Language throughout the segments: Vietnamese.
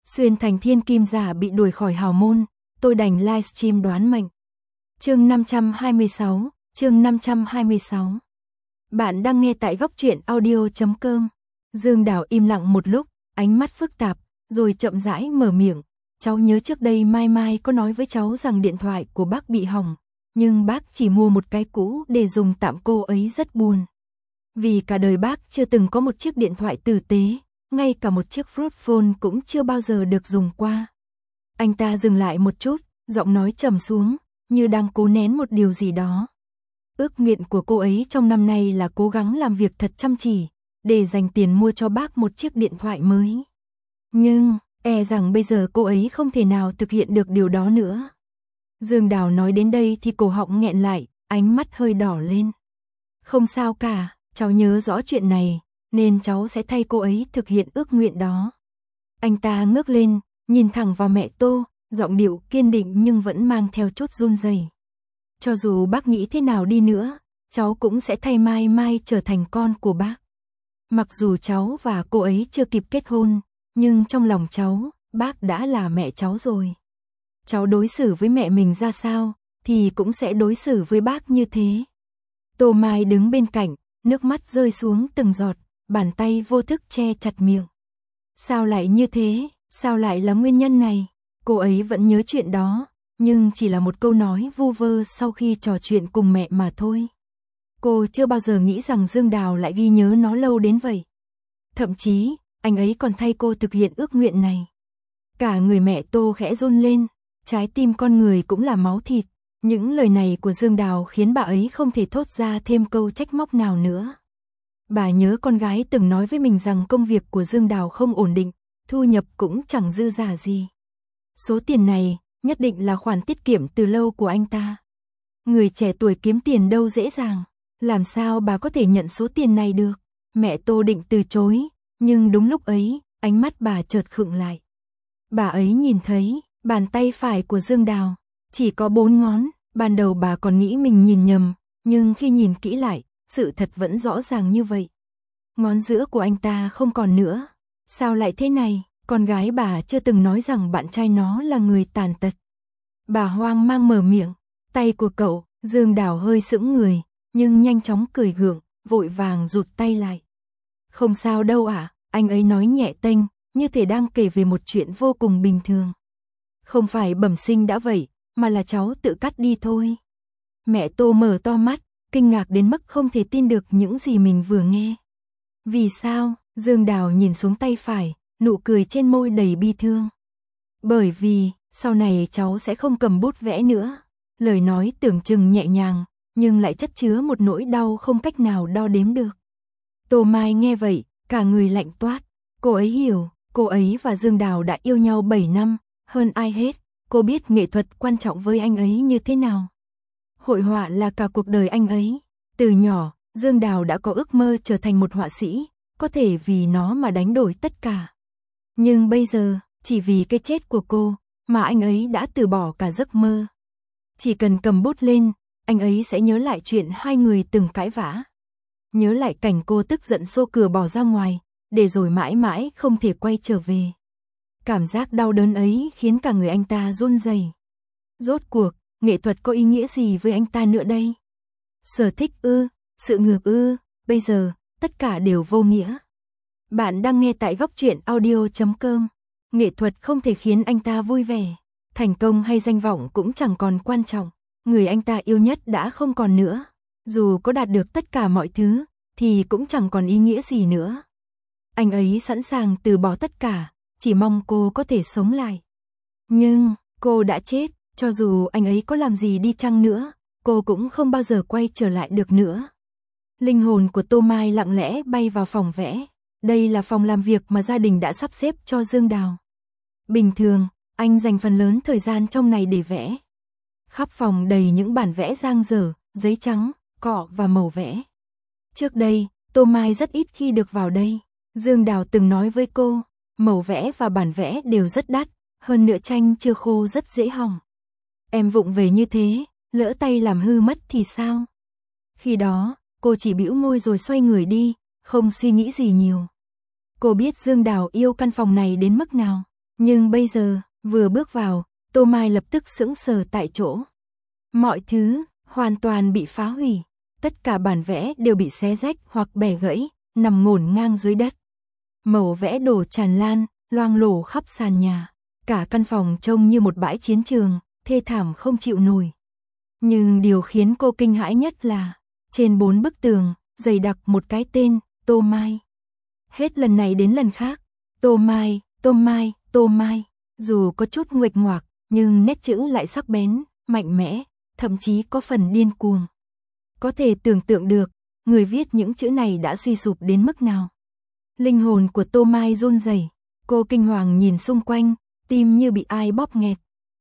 Xuyên thành thiên kim giả bị đuổi khỏi hào môn, tôi đành livestream đoán mệnh. Chương 526, chương 526. Bạn đang nghe tại góc truyện audio.com. Dương Đào im lặng một lúc, ánh mắt phức tạp, rồi chậm rãi mở miệng. Cháu nhớ trước đây Mai Mai có nói với cháu rằng điện thoại của bác bị hỏng, nhưng bác chỉ mua một cái cũ để dùng tạm, cô ấy rất buồn. Vì cả đời bác chưa từng có một chiếc điện thoại tử tế, ngay cả một chiếc flip phone cũng chưa bao giờ được dùng qua. Anh ta dừng lại một chút, giọng nói trầm xuống, như đang cố nén một điều gì đó. Ước nguyện của cô ấy trong năm nay là cố gắng làm việc thật chăm chỉ, để dành tiền mua cho bác một chiếc điện thoại mới. Nhưng, rằng bây giờ cô ấy không thể nào thực hiện được điều đó nữa. Dương Đào nói đến đây thì cổ họng nghẹn lại, ánh mắt hơi đỏ lên. Không sao cả, cháu nhớ rõ chuyện này, nên cháu sẽ thay cô ấy thực hiện ước nguyện đó. Anh ta ngước lên, nhìn thẳng vào mẹ Tô, giọng điệu kiên định nhưng vẫn mang theo chút run rẩy. Cho dù bác nghĩ thế nào đi nữa, cháu cũng sẽ thay Mai Mai trở thành con của bác. Mặc dù cháu và cô ấy chưa kịp kết hôn, nhưng trong lòng cháu, bác đã là mẹ cháu rồi. Cháu đối xử với mẹ mình ra sao, thì cũng sẽ đối xử với bác như thế. Tô Mai đứng bên cạnh, nước mắt rơi xuống từng giọt, bàn tay vô thức che chặt miệng. Sao lại như thế, sao lại là nguyên nhân này? Cô ấy vẫn nhớ chuyện đó, nhưng chỉ là một câu nói vu vơ sau khi trò chuyện cùng mẹ mà thôi. Cô chưa bao giờ nghĩ rằng Dương Đào lại ghi nhớ nó lâu đến vậy. Thậm chí, anh ấy còn thay cô thực hiện ước nguyện này. Cả người mẹ Tô khẽ run lên, trái tim con người cũng là máu thịt. Những lời này của Dương Đào khiến bà ấy không thể thốt ra thêm câu trách móc nào nữa. Bà nhớ con gái từng nói với mình rằng công việc của Dương Đào không ổn định, thu nhập cũng chẳng dư giả gì. Số tiền này nhất định là khoản tiết kiệm từ lâu của anh ta. Người trẻ tuổi kiếm tiền đâu dễ dàng, làm sao bà có thể nhận số tiền này được? Mẹ Tô định từ chối, nhưng đúng lúc ấy, ánh mắt bà chợt khựng lại. Bà ấy nhìn thấy bàn tay phải của Dương Đào chỉ có 4 ngón, ban đầu bà còn nghĩ mình nhìn nhầm, nhưng khi nhìn kỹ lại, sự thật vẫn rõ ràng như vậy. Ngón giữa của anh ta không còn nữa. Sao lại thế này? Con gái bà chưa từng nói rằng bạn trai nó là người tàn tật. Bà hoang mang mở miệng, tay của cậu. Dương Đào hơi sững người, nhưng nhanh chóng cười gượng, vội vàng rụt tay lại. Không sao đâu ạ, anh ấy nói nhẹ tênh, như thể đang kể về một chuyện vô cùng bình thường. Không phải bẩm sinh đã vậy, mà là cháu tự cắt đi thôi. Mẹ Tô mở to mắt, kinh ngạc đến mức không thể tin được những gì mình vừa nghe. Vì sao? Dương Đào nhìn xuống tay phải, nụ cười trên môi đầy bi thương. Bởi vì, sau này cháu sẽ không cầm bút vẽ nữa. Lời nói tưởng chừng nhẹ nhàng, nhưng lại chất chứa một nỗi đau không cách nào đo đếm được. Tô Mai nghe vậy, cả người lạnh toát. Cô ấy hiểu, cô ấy và Dương Đào đã yêu nhau 7 năm, hơn ai hết, cô biết nghệ thuật quan trọng với anh ấy như thế nào. Hội họa là cả cuộc đời anh ấy. Từ nhỏ, Dương Đào đã có ước mơ trở thành một họa sĩ, có thể vì nó mà đánh đổi tất cả. Nhưng bây giờ, chỉ vì cái chết của cô, mà anh ấy đã từ bỏ cả giấc mơ. Chỉ cần cầm bút lên, anh ấy sẽ nhớ lại chuyện hai người từng cãi vã. Nhớ lại cảnh cô tức giận xô cửa bỏ ra ngoài, để rồi mãi mãi không thể quay trở về. Cảm giác đau đớn ấy khiến cả người anh ta run rẩy. Rốt cuộc, nghệ thuật có ý nghĩa gì với anh ta nữa đây? Sở thích ư, sự nghiệp ư, bây giờ, tất cả đều vô nghĩa. Bạn đang nghe tại góc truyện audio.com. Nghệ thuật không thể khiến anh ta vui vẻ. Thành công hay danh vọng cũng chẳng còn quan trọng. Người anh ta yêu nhất đã không còn nữa. Dù có đạt được tất cả mọi thứ, thì cũng chẳng còn ý nghĩa gì nữa. Anh ấy sẵn sàng từ bỏ tất cả, chỉ mong cô có thể sống lại. Nhưng, cô đã chết, cho dù anh ấy có làm gì đi chăng nữa, cô cũng không bao giờ quay trở lại được nữa. Linh hồn của Tô Mai lặng lẽ bay vào phòng vẽ. Đây là phòng làm việc mà gia đình đã sắp xếp cho Dương Đào. Bình thường, anh dành phần lớn thời gian trong này để vẽ. Khắp phòng đầy những bản vẽ dang dở, giấy trắng, cọ và màu vẽ. Trước đây, Tô Mai rất ít khi được vào đây. Dương Đào từng nói với cô, màu vẽ và bản vẽ đều rất đắt, hơn nữa tranh chưa khô rất dễ hỏng. Em vụng về như thế, lỡ tay làm hư mất thì sao? Khi đó, cô chỉ bĩu môi rồi xoay người đi, không suy nghĩ gì nhiều. Cô biết Dương Đào yêu căn phòng này đến mức nào. Nhưng bây giờ, vừa bước vào, Tô Mai lập tức sững sờ tại chỗ. Mọi thứ, hoàn toàn bị phá hủy. Tất cả bản vẽ đều bị xé rách hoặc bẻ gãy, nằm ngổn ngang dưới đất. Màu vẽ đổ tràn lan, loang lổ khắp sàn nhà. Cả căn phòng trông như một bãi chiến trường, thê thảm không chịu nổi. Nhưng điều khiến cô kinh hãi nhất là, trên 4 bức tường, dày đặc một cái tên, Tô Mai. Hết lần này đến lần khác, Tô Mai, Tô Mai, Tô Mai. Dù có chút nguệch ngoạc, nhưng nét chữ lại sắc bén, mạnh mẽ, thậm chí có phần điên cuồng. Có thể tưởng tượng được, người viết những chữ này đã suy sụp đến mức nào. Linh hồn của Tô Mai run rẩy, cô kinh hoàng nhìn xung quanh, tim như bị ai bóp nghẹt.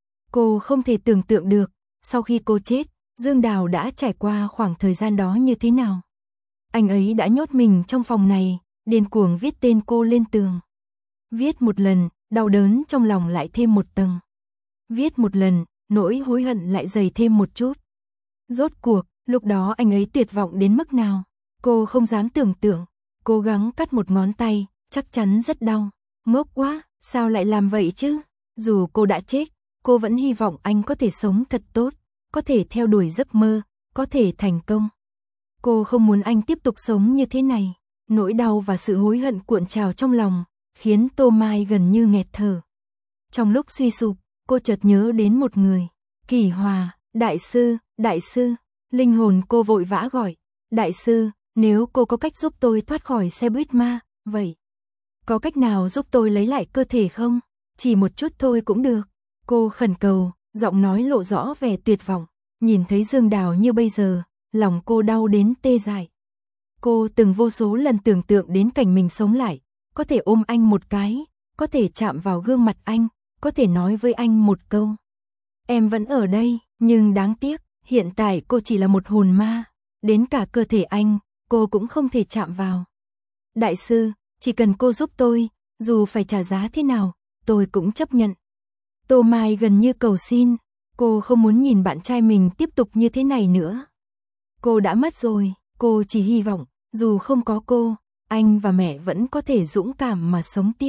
Cô không thể tưởng tượng được, sau khi cô chết, Dương Đào đã trải qua khoảng thời gian đó như thế nào. Anh ấy đã nhốt mình trong phòng này, điên cuồng viết tên cô lên tường. Viết một lần, đau đớn trong lòng lại thêm một tầng. Viết một lần, nỗi hối hận lại dày thêm một chút. Rốt cuộc, lúc đó anh ấy tuyệt vọng đến mức nào, cô không dám tưởng tượng. Cố gắng cắt một ngón tay, chắc chắn rất đau. Ngốc quá, sao lại làm vậy chứ? Dù cô đã chết, cô vẫn hy vọng anh có thể sống thật tốt, có thể theo đuổi giấc mơ, có thể thành công. Cô không muốn anh tiếp tục sống như thế này. Nỗi đau và sự hối hận cuộn trào trong lòng, khiến Tô Mai gần như nghẹt thở. Trong lúc suy sụp, cô chợt nhớ đến một người. Kỳ Hòa, đại sư, đại sư. Linh hồn cô vội vã gọi. Đại sư, nếu cô có cách giúp tôi thoát khỏi xe buýt ma, vậy có cách nào giúp tôi lấy lại cơ thể không? Chỉ một chút thôi cũng được. Cô khẩn cầu, giọng nói lộ rõ vẻ tuyệt vọng. Nhìn thấy Dương Đào như bây giờ, lòng cô đau đến tê dại. Cô từng vô số lần tưởng tượng đến cảnh mình sống lại, có thể ôm anh một cái, có thể chạm vào gương mặt anh, có thể nói với anh một câu. Em vẫn ở đây, nhưng đáng tiếc, hiện tại cô chỉ là một hồn ma, đến cả cơ thể anh, cô cũng không thể chạm vào. Đại sư, chỉ cần cô giúp tôi, dù phải trả giá thế nào, tôi cũng chấp nhận. Tô Mai gần như cầu xin, cô không muốn nhìn bạn trai mình tiếp tục như thế này nữa. Cô đã mất rồi, cô chỉ hy vọng, dù không có cô, anh và mẹ vẫn có thể dũng cảm mà sống tiếp.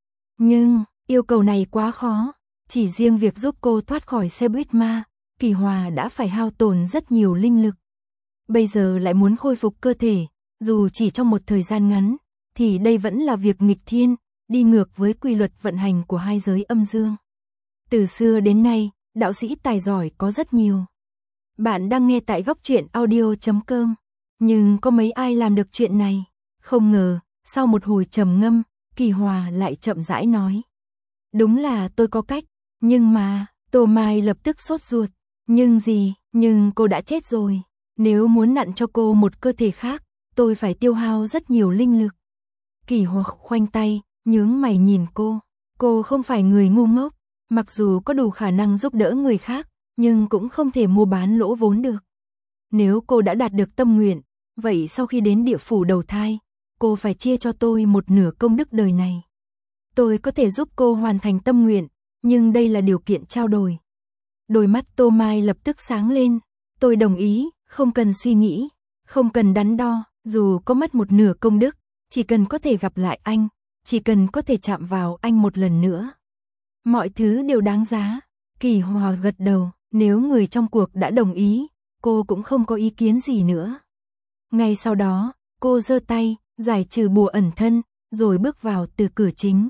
Nhưng, yêu cầu này quá khó, chỉ riêng việc giúp cô thoát khỏi xe buýt ma, Kỳ Hòa đã phải hao tổn rất nhiều linh lực. Bây giờ lại muốn khôi phục cơ thể, dù chỉ trong một thời gian ngắn, thì đây vẫn là việc nghịch thiên, đi ngược với quy luật vận hành của hai giới âm dương. Từ xưa đến nay, đạo sĩ tài giỏi có rất nhiều. Bạn đang nghe tại góc truyện audio.com, nhưng có mấy ai làm được chuyện này? Không ngờ, sau một hồi trầm ngâm, Kỳ Hòa lại chậm rãi nói. Đúng là tôi có cách, nhưng mà, Tô Mai lập tức sốt ruột. Nhưng gì, nhưng cô đã chết rồi. Nếu muốn nặn cho cô một cơ thể khác, tôi phải tiêu hao rất nhiều linh lực. Kỳ Hòa khoanh tay, nhướng mày nhìn cô. Cô không phải người ngu ngốc, mặc dù có đủ khả năng giúp đỡ người khác, nhưng cũng không thể mua bán lỗ vốn được. Nếu cô đã đạt được tâm nguyện, vậy sau khi đến địa phủ đầu thai, cô phải chia cho tôi một nửa công đức đời này. Tôi có thể giúp cô hoàn thành tâm nguyện, nhưng đây là điều kiện trao đổi. Đôi mắt Tô Mai lập tức sáng lên. Tôi đồng ý, không cần suy nghĩ, không cần đắn đo, dù có mất một nửa công đức, chỉ cần có thể gặp lại anh, chỉ cần có thể chạm vào anh một lần nữa. Mọi thứ đều đáng giá. Kỳ Hòa gật đầu, nếu người trong cuộc đã đồng ý, cô cũng không có ý kiến gì nữa. Ngay sau đó, cô giơ tay, giải trừ bùa ẩn thân, rồi bước vào từ cửa chính.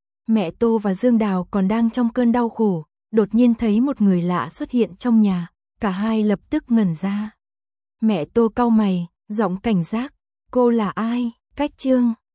Mẹ Tô và Dương Đào còn đang trong cơn đau khổ, đột nhiên thấy một người lạ xuất hiện trong nhà, cả hai lập tức ngẩn ra. Mẹ Tô cau mày, giọng cảnh giác, cô là ai? Cách chương